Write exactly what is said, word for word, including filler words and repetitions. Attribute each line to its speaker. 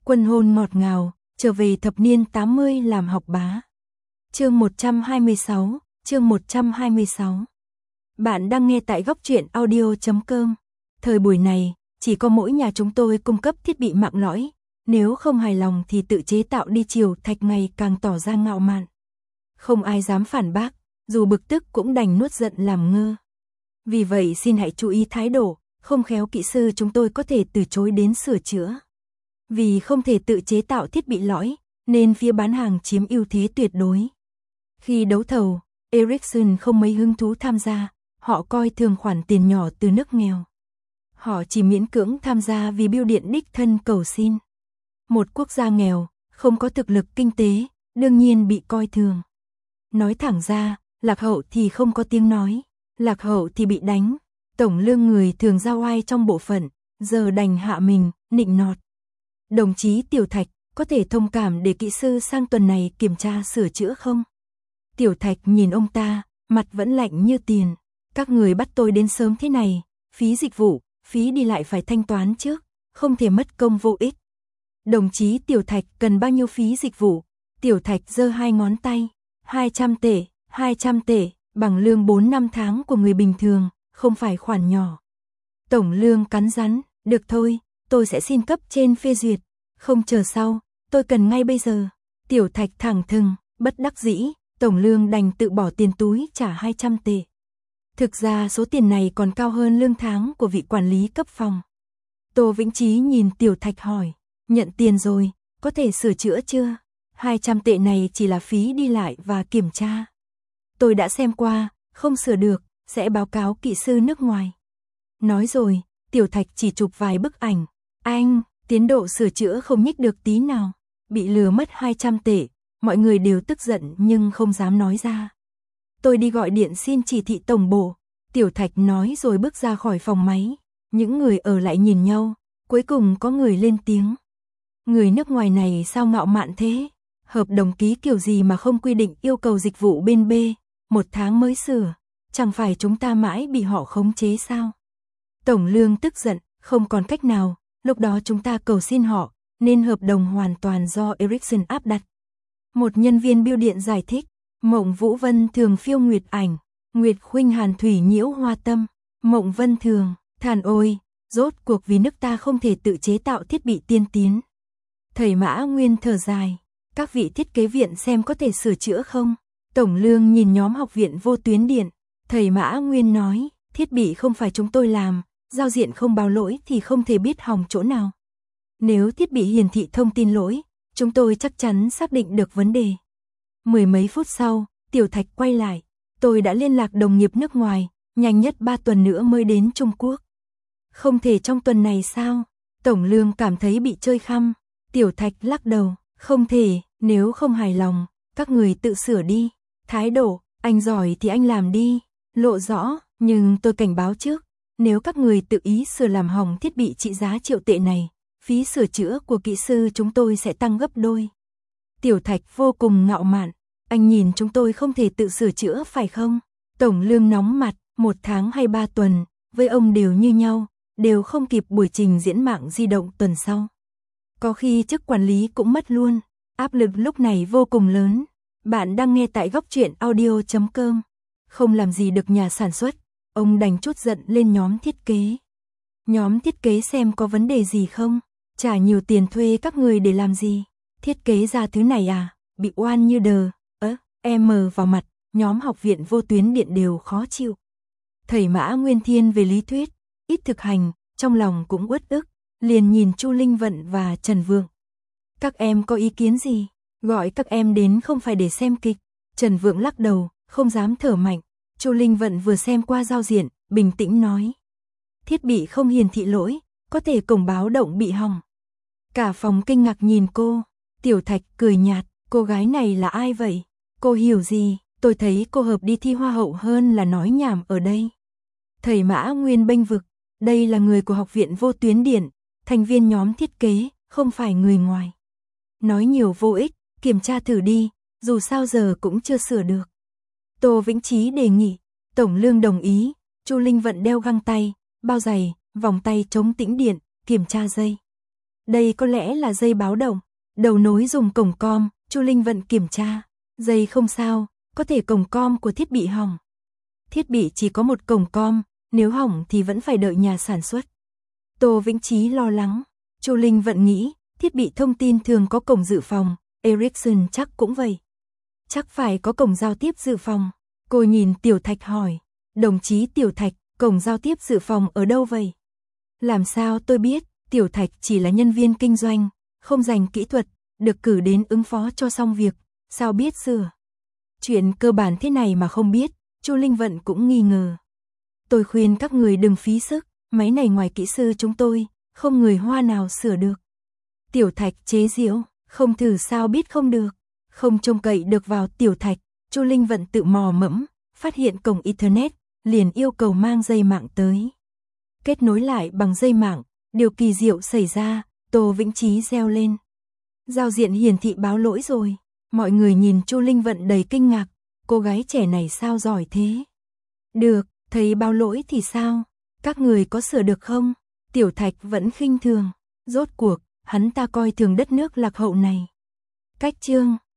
Speaker 1: Quân hôn ngọt ngào, trở về thập niên tám mươi làm học bá. Chương một trăm hai mươi sáu, chương một trăm hai mươi sáu. Bạn đang nghe tại góc truyện audio chấm com. Thời buổi này, chỉ có mỗi nhà chúng tôi cung cấp thiết bị mạng lõi, nếu không hài lòng thì tự chế tạo đi. Triều Thạch ngày càng tỏ ra ngạo mạn. Không ai dám phản bác, dù bực tức cũng đành nuốt giận làm ngơ. Vì vậy xin hãy chú ý thái độ, không khéo kỹ sư chúng tôi có thể từ chối đến sửa chữa. Vì không thể tự chế tạo thiết bị lõi, nên phía bán hàng chiếm ưu thế tuyệt đối. Khi đấu thầu, Ericsson không mấy hứng thú tham gia, họ coi thường khoản tiền nhỏ từ nước nghèo. Họ chỉ miễn cưỡng tham gia vì bưu điện đích thân cầu xin. Một quốc gia nghèo, không có thực lực kinh tế, đương nhiên bị coi thường. Nói thẳng ra, lạc hậu thì không có tiếng nói, lạc hậu thì bị đánh. Tổng lương người thường giao oai trong bộ phận, giờ đành hạ mình, nịnh nọt. Đồng chí Tiểu Thạch, có thể thông cảm để kỹ sư sang tuần này kiểm tra sửa chữa không? Tiểu Thạch nhìn ông ta, mặt vẫn lạnh như tiền. Các người bắt tôi đến sớm thế này, phí dịch vụ, phí đi lại phải thanh toán trước, không thể mất công vô ích. Đồng chí Tiểu Thạch cần bao nhiêu phí dịch vụ? Tiểu Thạch giơ hai ngón tay, hai trăm tệ, hai trăm tệ, bằng lương bốn năm tháng của người bình thường, không phải khoản nhỏ. Tổng lương cắn rắn, được thôi, tôi sẽ xin cấp trên phê duyệt, không chờ sau, tôi cần ngay bây giờ. Tiểu Thạch thẳng thừng, bất đắc dĩ, tổng lương đành tự bỏ tiền túi trả hai trăm tệ. Thực ra số tiền này còn cao hơn lương tháng của vị quản lý cấp phòng. Tô Vĩnh Chí nhìn Tiểu Thạch hỏi, nhận tiền rồi, có thể sửa chữa chưa? hai trăm tệ này chỉ là phí đi lại và kiểm tra. Tôi đã xem qua, không sửa được, sẽ báo cáo kỹ sư nước ngoài. Nói rồi, Tiểu Thạch chỉ chụp vài bức ảnh. Anh, tiến độ sửa chữa không nhích được tí nào. Bị lừa mất hai trăm tệ, mọi người đều tức giận nhưng không dám nói ra. Tôi đi gọi điện xin chỉ thị tổng bộ. Tiểu Thạch nói rồi bước ra khỏi phòng máy. Những người ở lại nhìn nhau, cuối cùng có người lên tiếng. Người nước ngoài này sao ngạo mạn thế? Hợp đồng ký kiểu gì mà không quy định yêu cầu dịch vụ bên B, một tháng mới sửa, chẳng phải chúng ta mãi bị họ khống chế sao? Tổng lương tức giận, không còn cách nào, lúc đó chúng ta cầu xin họ, nên hợp đồng hoàn toàn do Ericsson áp đặt. Một nhân viên bưu điện giải thích, Mộng Vũ Vân Thường phiêu nguyệt ảnh, Nguyệt Khuynh Hàn Thủy nhiễu hoa tâm, Mộng Vân Thường, than ôi, rốt cuộc vì nước ta không thể tự chế tạo thiết bị tiên tiến. Thầy Mã Nguyên thở dài, các vị thiết kế viện xem có thể sửa chữa không? Tổng lương nhìn nhóm học viện vô tuyến điện, thầy Mã Nguyên nói, thiết bị không phải chúng tôi làm, giao diện không báo lỗi thì không thể biết hỏng chỗ nào. Nếu thiết bị hiển thị thông tin lỗi, chúng tôi chắc chắn xác định được vấn đề. Mười mấy phút sau, Tiểu Thạch quay lại, tôi đã liên lạc đồng nghiệp nước ngoài, nhanh nhất ba tuần nữa mới đến Trung Quốc. Không thể trong tuần này sao? Tổng lương cảm thấy bị chơi khăm. Tiểu Thạch lắc đầu, không thể, nếu không hài lòng, các người tự sửa đi. Thái độ, anh giỏi thì anh làm đi, lộ rõ, nhưng tôi cảnh báo trước, nếu các người tự ý sửa làm hỏng thiết bị trị giá triệu tệ này, phí sửa chữa của kỹ sư chúng tôi sẽ tăng gấp đôi. Tiểu Thạch vô cùng ngạo mạn, anh nhìn chúng tôi không thể tự sửa chữa phải không? Tổng lương nóng mặt, một tháng hay ba tuần, với ông đều như nhau, đều không kịp buổi trình diễn mạng di động tuần sau. Có khi chức quản lý cũng mất luôn, áp lực lúc này vô cùng lớn. Bạn đang nghe tại góc truyện audio chấm com. Không làm gì được nhà sản xuất, ông đành trút giận lên nhóm thiết kế. Nhóm thiết kế xem có vấn đề gì không, trả nhiều tiền thuê các người để làm gì, thiết kế ra thứ này à, bị oan như đờ, ớ, em mờ vào mặt, nhóm học viện vô tuyến điện đều khó chịu. Thầy Mã Nguyên Thiên về lý thuyết, ít thực hành, trong lòng cũng uất ức, liền nhìn Chu Linh Vận và Trần Vượng. Các em có ý kiến gì? Gọi các em đến không phải để xem kịch. Trần Vượng lắc đầu, không dám thở mạnh. Chu Linh Vận vừa xem qua giao diện, bình tĩnh nói. Thiết bị không hiển thị lỗi, có thể cổng báo động bị hỏng. Cả phòng kinh ngạc nhìn cô. Tiểu Thạch cười nhạt, cô gái này là ai vậy? Cô hiểu gì? Tôi thấy cô hợp đi thi hoa hậu hơn là nói nhảm ở đây. Thầy Mã Nguyên bênh vực, đây là người của học viện vô tuyến điện, thành viên nhóm thiết kế, không phải người ngoài. Nói nhiều vô ích, kiểm tra thử đi, dù sao giờ cũng chưa sửa được. Tô Vĩnh Chí đề nghị, Tổng lương đồng ý, Chu Linh Vận đeo găng tay, bao giày, vòng tay chống tĩnh điện, kiểm tra dây. Đây có lẽ là dây báo động. Đầu nối dùng cổng com, Chu Linh Vận kiểm tra. Dây không sao, có thể cổng com của thiết bị hỏng. Thiết bị chỉ có một cổng com, nếu hỏng thì vẫn phải đợi nhà sản xuất. Tô Vĩnh Chí lo lắng. Chu Linh Vận nghĩ, thiết bị thông tin thường có cổng dự phòng, Ericsson chắc cũng vậy. Chắc phải có cổng giao tiếp dự phòng. Cô nhìn Tiểu Thạch hỏi, đồng chí Tiểu Thạch, cổng giao tiếp dự phòng ở đâu vậy? Làm sao tôi biết, Tiểu Thạch chỉ là nhân viên kinh doanh, không dành kỹ thuật, được cử đến ứng phó cho xong việc, sao biết sửa. Chuyện cơ bản thế này mà không biết, Chu Linh Vận cũng nghi ngờ. Tôi khuyên các người đừng phí sức, máy này ngoài kỹ sư chúng tôi, không người Hoa nào sửa được. Tiểu Thạch chế giễu, không thử sao biết không được, không trông cậy được vào Tiểu Thạch. Chu Linh Vận tự mò mẫm, phát hiện cổng Internet, liền yêu cầu mang dây mạng tới. Kết nối lại bằng dây mạng, điều kỳ diệu xảy ra, Tô Vĩnh Chí reo lên. Giao diện hiển thị báo lỗi rồi, mọi người nhìn Chu Linh Vận đầy kinh ngạc, cô gái trẻ này sao giỏi thế? Được, thấy báo lỗi thì sao? Các người có sửa được không? Tiểu Thạch vẫn khinh thường, rốt cuộc, hắn ta coi thường đất nước lạc hậu này. Cách chương